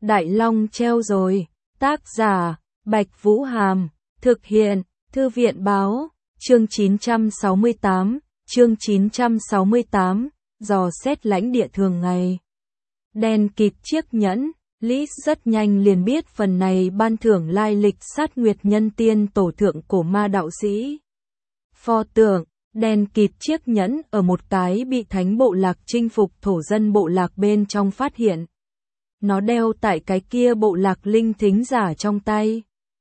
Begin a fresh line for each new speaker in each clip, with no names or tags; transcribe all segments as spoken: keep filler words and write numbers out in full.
Đại Long treo rồi. Tác giả, Bạch Vũ Hàm. Thực hiện, Thư viện Báo. Chương chín trăm sáu mươi tám. Chương chín trăm sáu mươi tám. Dò xét lãnh địa thường ngày. Đen kịt chiếc nhẫn. Lý rất nhanh liền biết phần này ban thưởng lai lịch sát nguyệt nhân tiên tổ thượng cổ ma đạo sĩ. Pho tượng, đen kịt chiếc nhẫn ở một cái bị thánh bộ lạc chinh phục thổ dân bộ lạc bên trong phát hiện. Nó đeo tại cái kia bộ lạc linh thính giả trong tay.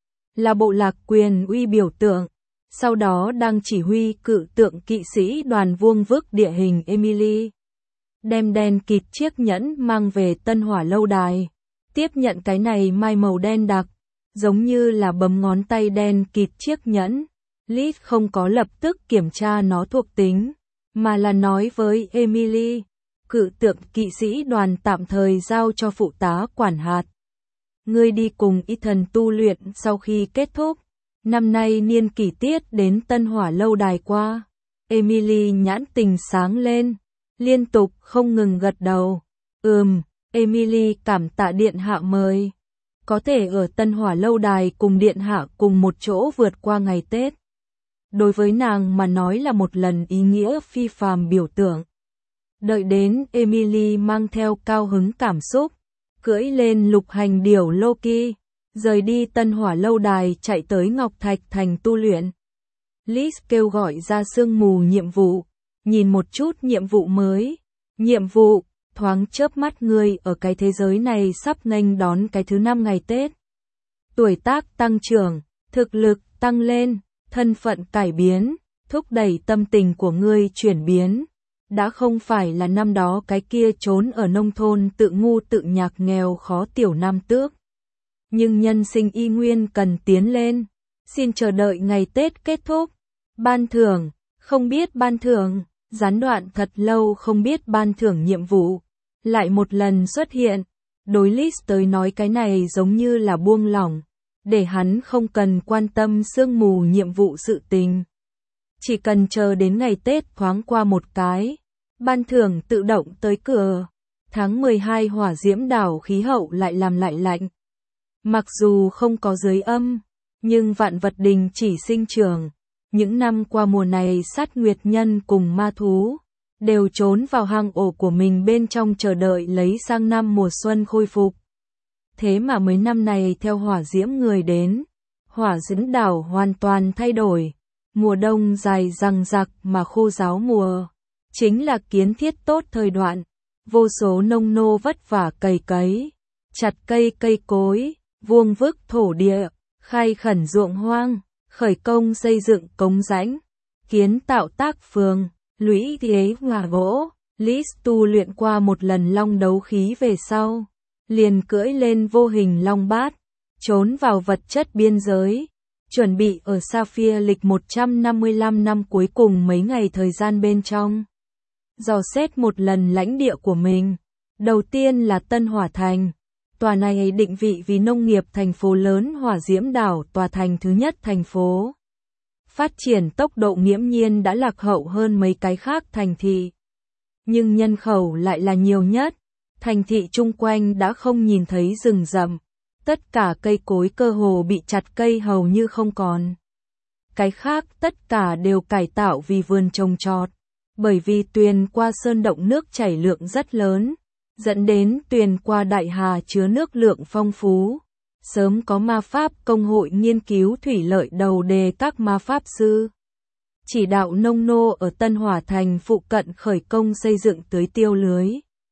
Là bộ lạc quyền uy biểu tượng. Sau đó đang chỉ huy cự tượng kỵ sĩ đoàn vuông vức địa hình Emily. Đem đen kịt chiếc nhẫn mang về Tân Hỏa lâu đài. Tiếp nhận cái này mai màu đen đặc, giống như là bấm ngón tay đen kịt chiếc nhẫn. Liz không có lập tức kiểm tra nó thuộc tính, mà là nói với Emily, cự tượng kỵ sĩ đoàn tạm thời giao cho phụ tá quản hạt. Ngươi đi cùng Ethan tu luyện sau khi kết thúc. Năm nay niên kỷ tiết đến Tân Hỏa lâu đài qua. Emily nhãn tình sáng lên, liên tục không ngừng gật đầu. Ừm, Emily cảm tạ điện hạ mời. Có thể ở Tân Hỏa lâu đài cùng điện hạ cùng một chỗ vượt qua ngày Tết. Đối với nàng mà nói là một lần ý nghĩa phi phàm biểu tượng. Đợi đến Emily mang theo cao hứng cảm xúc, cưỡi lên lục hành điểu Loki, rời đi Tân Hỏa lâu đài chạy tới Ngọc Thạch thành tu luyện. Liz kêu gọi ra sương mù nhiệm vụ, nhìn một chút nhiệm vụ mới. Nhiệm vụ, thoáng chớp mắt người ở cái thế giới này sắp nghênh đón cái thứ năm ngày Tết. Tuổi tác tăng trưởng, thực lực tăng lên, thân phận cải biến, thúc đẩy tâm tình của ngươi chuyển biến. Đã không phải là năm đó cái kia trốn ở nông thôn tự ngu tự nhạc nghèo khó tiểu nam tước. Nhưng nhân sinh y nguyên cần tiến lên. Xin chờ đợi ngày Tết kết thúc. Ban thưởng, không biết ban thưởng, gián đoạn thật lâu không biết ban thưởng nhiệm vụ. Lại một lần xuất hiện. Đối Liz tới nói cái này giống như là buông lỏng. Để hắn không cần quan tâm sương mù nhiệm vụ sự tình. Chỉ cần chờ đến ngày Tết thoáng qua một cái. Ban thưởng tự động tới cửa. Tháng mười hai hỏa diễm đảo khí hậu lại làm lại lạnh. Mặc dù không có dưới âm, nhưng vạn vật đình chỉ sinh trưởng. Những năm qua mùa này sát nguyệt nhân cùng ma thú đều trốn vào hang ổ của mình bên trong chờ đợi lấy sang năm mùa xuân khôi phục. Thế mà mấy năm này theo hỏa diễm người đến, hỏa diễm đảo hoàn toàn thay đổi. Mùa đông dài dằng dặc mà khô ráo mùa, chính là kiến thiết tốt thời đoạn. Vô số nông nô vất vả cày cấy, chặt cây cây cối, vuông vức thổ địa, khai khẩn ruộng hoang, khởi công xây dựng cống rãnh, kiến tạo tác phường, lũy thế ngả gỗ. Liz tu luyện qua một lần long đấu khí về sau, liền cưỡi lên vô hình long bát, trốn vào vật chất biên giới, chuẩn bị ở Sapphire lịch một trăm năm mươi lăm năm cuối cùng mấy ngày thời gian bên trong. Dò xét một lần lãnh địa của mình. Đầu tiên là Tân Hỏa thành. Tòa này định vị vì nông nghiệp thành phố lớn hỏa diễm đảo tòa thành thứ nhất thành phố. Phát triển tốc độ nghiễm nhiên đã lạc hậu hơn mấy cái khác thành thị. Nhưng nhân khẩu lại là nhiều nhất. Thành thị chung quanh đã không nhìn thấy rừng rậm. Tất cả cây cối cơ hồ bị chặt cây hầu như không còn. Cái khác tất cả đều cải tạo vì vườn trồng trọt. Bởi vì tuyền qua sơn động nước chảy lượng rất lớn, dẫn đến tuyền qua đại hà chứa nước lượng phong phú. Sớm có ma pháp công hội nghiên cứu thủy lợi đầu đề các ma pháp sư. Chỉ đạo nông nô ở Tân Hỏa thành phụ cận khởi công xây dựng tưới tiêu lưới.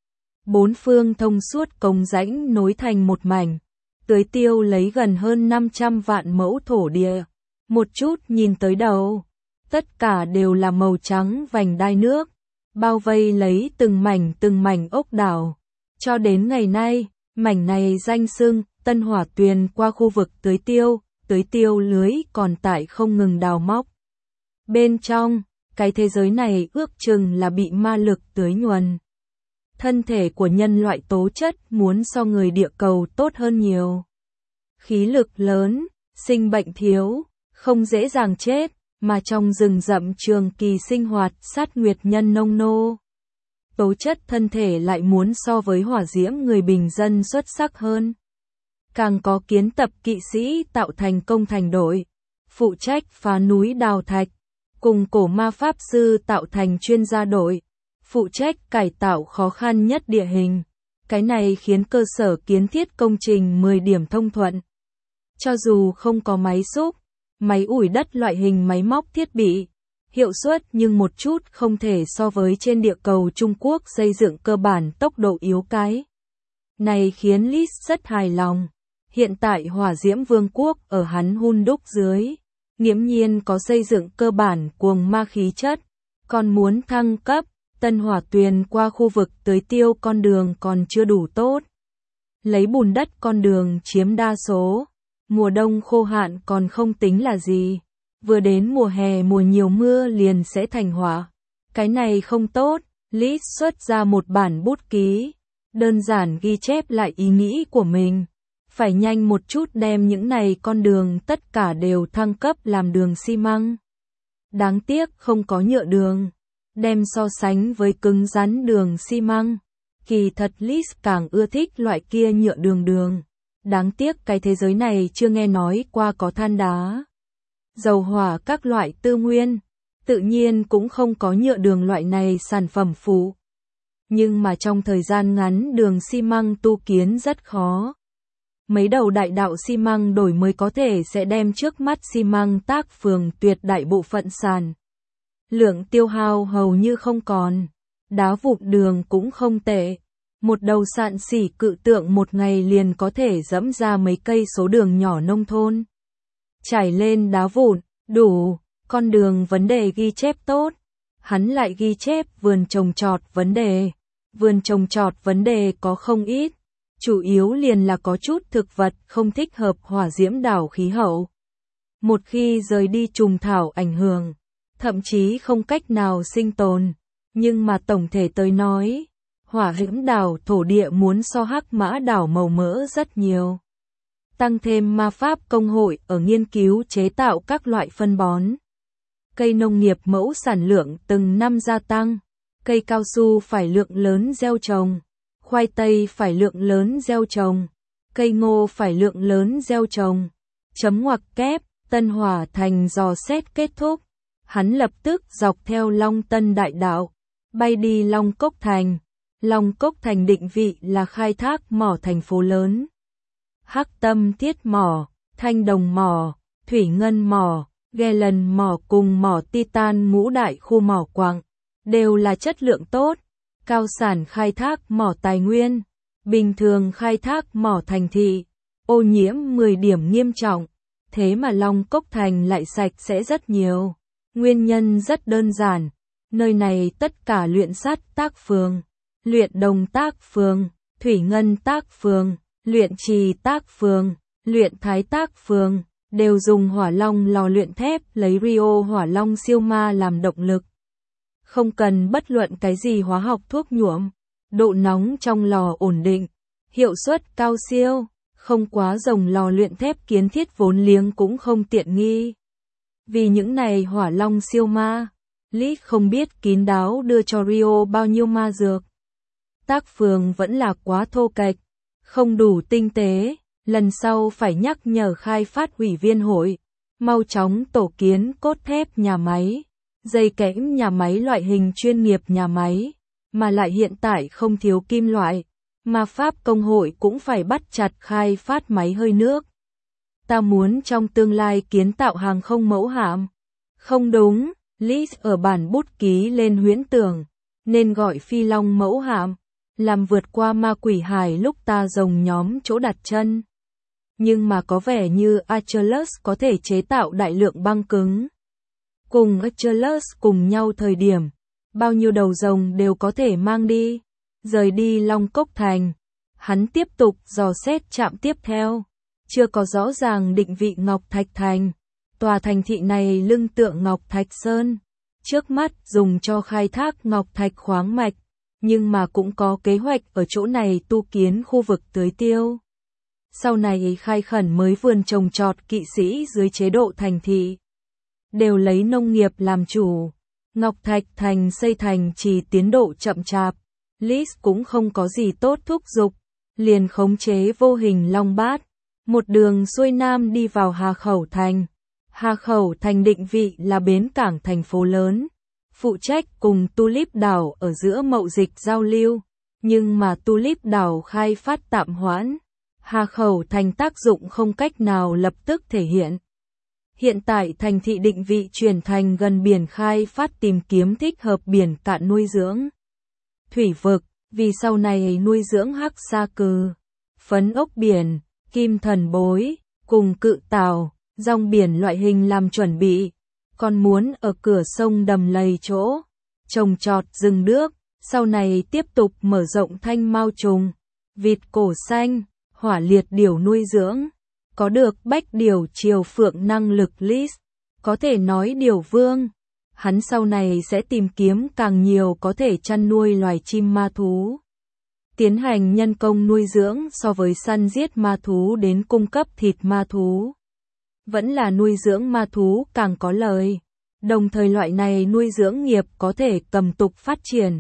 Bốn phương thông suốt cống rãnh nối thành một mảnh. Tưới tiêu lấy gần hơn năm trăm vạn mẫu thổ địa. Một chút nhìn tới đầu. Tất cả đều là màu trắng vành đai nước, bao vây lấy từng mảnh từng mảnh ốc đảo. Cho đến ngày nay, mảnh này danh xưng Tân Hỏa tuyền qua khu vực tưới tiêu, tưới tiêu lưới còn tại không ngừng đào móc. Bên trong, cái thế giới này ước chừng là bị ma lực tưới nhuần. Thân thể của nhân loại tố chất muốn so người địa cầu tốt hơn nhiều. Khí lực lớn, sinh bệnh thiếu, không dễ dàng chết. Mà trong rừng rậm trường kỳ sinh hoạt sát nguyệt nhân nông nô. Tố chất thân thể lại muốn so với hỏa diễm người bình dân xuất sắc hơn. càng có kiến tập kỵ sĩ tạo thành công thành đội, phụ trách phá núi đào thạch, cùng cổ ma pháp sư tạo thành chuyên gia đội, phụ trách cải tạo khó khăn nhất địa hình. Cái này khiến cơ sở kiến thiết công trình mười điểm thông thuận. Cho dù không có máy xúc, máy ủi đất loại hình máy móc thiết bị, hiệu suất nhưng một chút không thể so với trên địa cầu Trung Quốc xây dựng cơ bản tốc độ yếu cái. Này khiến Lis rất hài lòng. Hiện tại Hỏa Diễm Vương quốc ở hắn hun đúc dưới, nghiễm nhiên có xây dựng cơ bản cuồng ma khí chất, còn muốn thăng cấp, Tân Hỏa Tuyền qua khu vực tưới tiêu con đường còn chưa đủ tốt. Lấy bùn đất con đường chiếm đa số, mùa đông khô hạn còn không tính là gì, vừa đến mùa hè mùa nhiều mưa liền sẽ thành hỏa. Cái này không tốt, Lis xuất ra một bản bút ký, đơn giản ghi chép lại ý nghĩ của mình. Phải nhanh một chút đem những này con đường tất cả đều thăng cấp làm đường xi măng. Đáng tiếc không có nhựa đường. Đem so sánh với cứng rắn đường xi măng. Kỳ thật Lis càng ưa thích loại kia nhựa đường đường. Đáng tiếc cái thế giới này chưa nghe nói qua có than đá, dầu hỏa các loại tư nguyên. Tự nhiên cũng không có nhựa đường loại này sản phẩm phụ. Nhưng mà trong thời gian ngắn đường xi măng tu kiến rất khó. Mấy đầu đại đạo xi măng đổi mới có thể sẽ đem trước mắt xi măng tác phường tuyệt đại bộ phận sàn. Lượng tiêu hao hầu như không còn. Đá vụn đường cũng không tệ. Một đầu sạn xỉ cự tượng một ngày liền có thể dẫm ra mấy cây số đường nhỏ nông thôn. Trải lên đá vụn, đủ, con đường vấn đề ghi chép tốt. Hắn lại ghi chép vườn trồng trọt vấn đề. Vườn trồng trọt vấn đề có không ít. Chủ yếu liền là có chút thực vật không thích hợp hỏa diễm đảo khí hậu. Một khi rời đi trùng thảo ảnh hưởng, thậm chí không cách nào sinh tồn. Nhưng mà tổng thể tới nói, hỏa diễm đảo thổ địa muốn so hắc mã đảo màu mỡ rất nhiều. Tăng thêm ma pháp công hội ở nghiên cứu chế tạo các loại phân bón. Cây nông nghiệp mẫu sản lượng từng năm gia tăng. Cây cao su phải lượng lớn gieo trồng. Khoai tây phải lượng lớn gieo trồng, cây ngô phải lượng lớn gieo trồng. Chấm ngoặc kép, Tân Hỏa Thành dò xét kết thúc. Hắn lập tức dọc theo Long Tân Đại Đạo, bay đi Long Cốc Thành. Long Cốc Thành định vị là khai thác mỏ thành phố lớn. Hắc Tâm Thiết Mỏ, Thanh Đồng Mỏ, Thủy Ngân Mỏ, Ghe Lần Mỏ cùng mỏ Titan ngũ đại khu mỏ quặng, đều là chất lượng tốt. Cao sản khai thác mỏ tài nguyên, bình thường khai thác mỏ thành thị, ô nhiễm mười điểm nghiêm trọng, thế mà Long Cốc Thành lại sạch sẽ rất nhiều. Nguyên nhân rất đơn giản, nơi này tất cả luyện sắt tác phường, luyện đồng tác phường, thủy ngân tác phường, luyện trì tác phường, luyện thái tác phường, đều dùng hỏa long lò luyện thép lấy Rio hỏa long siêu ma làm động lực. Không cần bất luận cái gì hóa học thuốc nhuộm, độ nóng trong lò ổn định, hiệu suất cao siêu, không quá rồng lò luyện thép kiến thiết vốn liếng cũng không tiện nghi. Vì những này hỏa long siêu ma, Lis không biết kín đáo đưa cho Rio bao nhiêu ma dược. Tác phường vẫn là quá thô kệch, không đủ tinh tế, lần sau phải nhắc nhở khai phát ủy viên hội, mau chóng tổ kiến cốt thép nhà máy. Dây kẽm nhà máy loại hình chuyên nghiệp nhà máy, mà lại hiện tại không thiếu kim loại, mà Pháp công hội cũng phải bắt chặt khai phát máy hơi nước. Ta muốn trong tương lai kiến tạo hàng không mẫu hạm. Không đúng, Lis ở bản bút ký lên huyễn tưởng, nên gọi phi long mẫu hạm, làm vượt qua ma quỷ hải lúc ta rồng nhóm chỗ đặt chân. Nhưng mà có vẻ như Achilles có thể chế tạo đại lượng băng cứng. Cùng Achilles cùng nhau thời điểm, bao nhiêu đầu rồng đều có thể mang đi, rời đi Long Cốc Thành. Hắn tiếp tục dò xét trạm tiếp theo, chưa có rõ ràng định vị Ngọc Thạch Thành. Tòa thành thị này lưng tựa Ngọc Thạch Sơn, trước mắt dùng cho khai thác Ngọc Thạch khoáng mạch, nhưng mà cũng có kế hoạch ở chỗ này tu kiến khu vực tưới tiêu. Sau này khai khẩn mới vườn trồng trọt kỵ sĩ dưới chế độ thành thị. Đều lấy nông nghiệp làm chủ. Ngọc Thạch Thành xây thành chỉ tiến độ chậm chạp. Lis cũng không có gì tốt thúc giục. Liền khống chế vô hình long bát. một đường xuôi nam đi vào Hà Khẩu Thành. Hà Khẩu Thành định vị là bến cảng thành phố lớn, phụ trách cùng Tulip đảo ở giữa mậu dịch giao lưu, nhưng mà Tulip đảo khai phát tạm hoãn. Hà Khẩu Thành tác dụng không cách nào lập tức thể hiện. Hiện tại thành thị định vị chuyển thành gần biển khai phát tìm kiếm thích hợp biển cạn nuôi dưỡng thủy vực, vì sau này nuôi dưỡng hắc sa cừ, phấn ốc biển, kim thần bối, cùng cự tảo, rong biển loại hình làm chuẩn bị. Còn muốn ở cửa sông đầm lầy chỗ trồng trọt rừng nước, sau này tiếp tục mở rộng thanh mao trùng, vịt cổ xanh, hỏa liệt điểu nuôi dưỡng. Có được bách điểu triều phượng năng lực list, có thể nói điểu vương. Hắn sau này sẽ tìm kiếm càng nhiều có thể chăn nuôi loài chim ma thú. Tiến hành nhân công nuôi dưỡng so với săn giết ma thú đến cung cấp thịt ma thú. Vẫn là nuôi dưỡng ma thú càng có lời. Đồng thời loại này nuôi dưỡng nghiệp có thể cầm tục phát triển.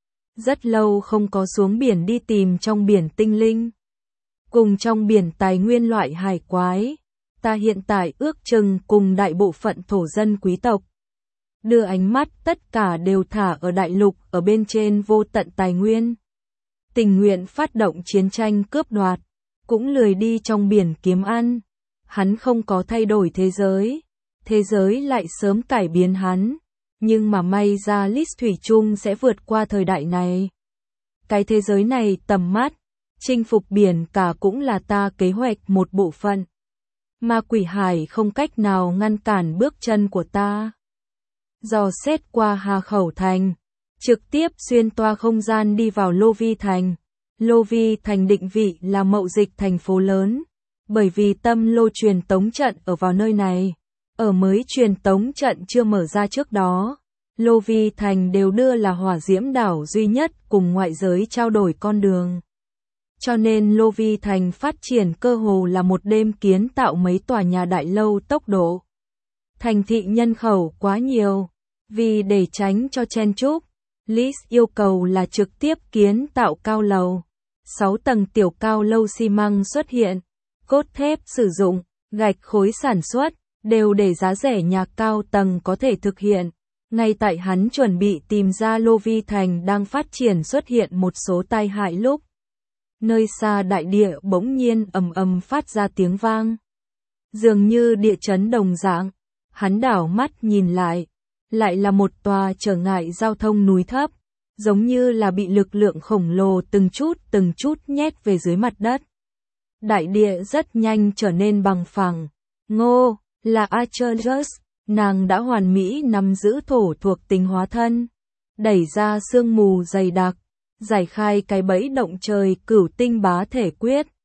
Rất lâu không có xuống biển đi tìm trong biển tinh linh. Cùng trong biển tài nguyên loại hải quái. Ta hiện tại ước chừng cùng đại bộ phận thổ dân quý tộc. Đưa ánh mắt tất cả đều thả ở đại lục ở bên trên vô tận tài nguyên. Tình nguyện phát động chiến tranh cướp đoạt. Cũng lười đi trong biển kiếm ăn. Hắn không có thay đổi thế giới. Thế giới lại sớm cải biến hắn. Nhưng mà may ra List Thủy chung sẽ vượt qua thời đại này. Cái thế giới này tầm mắt. Chinh phục biển cả cũng là ta kế hoạch một bộ phận. Ma quỷ hải không cách nào ngăn cản bước chân của ta. Dò xét qua Hà Khẩu Thành. Trực tiếp xuyên toa không gian đi vào Lô Vi Thành. Lô Vi Thành định vị là mậu dịch thành phố lớn. Bởi vì tâm lô truyền tống trận ở vào nơi này. Ở mới truyền tống trận chưa mở ra trước đó. Lô Vi Thành đều đưa là hỏa diễm đảo duy nhất cùng ngoại giới trao đổi con đường. Cho nên Lô Vi Thành phát triển cơ hồ là một đêm kiến tạo mấy tòa nhà đại lâu tốc độ. Thành thị nhân khẩu quá nhiều. Vì để tránh cho chen chúc, List yêu cầu là trực tiếp kiến tạo cao lầu. sáu tầng tiểu cao lâu xi măng xuất hiện. Cốt thép sử dụng, gạch khối sản xuất, đều để giá rẻ nhà cao tầng có thể thực hiện. Ngay tại hắn chuẩn bị tìm ra Lô Vi Thành đang phát triển xuất hiện một số tai hại lúc. Nơi xa đại địa bỗng nhiên ầm ầm phát ra tiếng vang. Dường như địa chấn đồng dạng. Hắn đảo mắt nhìn lại. Lại là một tòa trở ngại giao thông núi thấp. Giống như là bị lực lượng khổng lồ từng chút từng chút nhét về dưới mặt đất. Đại địa rất nhanh trở nên bằng phẳng. Ngô, là Archerus, nàng đã hoàn mỹ nắm giữ thổ thuộc tính hóa thân. Đẩy ra sương mù dày đặc. Giải khai cái bẫy động trời cửu tinh bá thể quyết.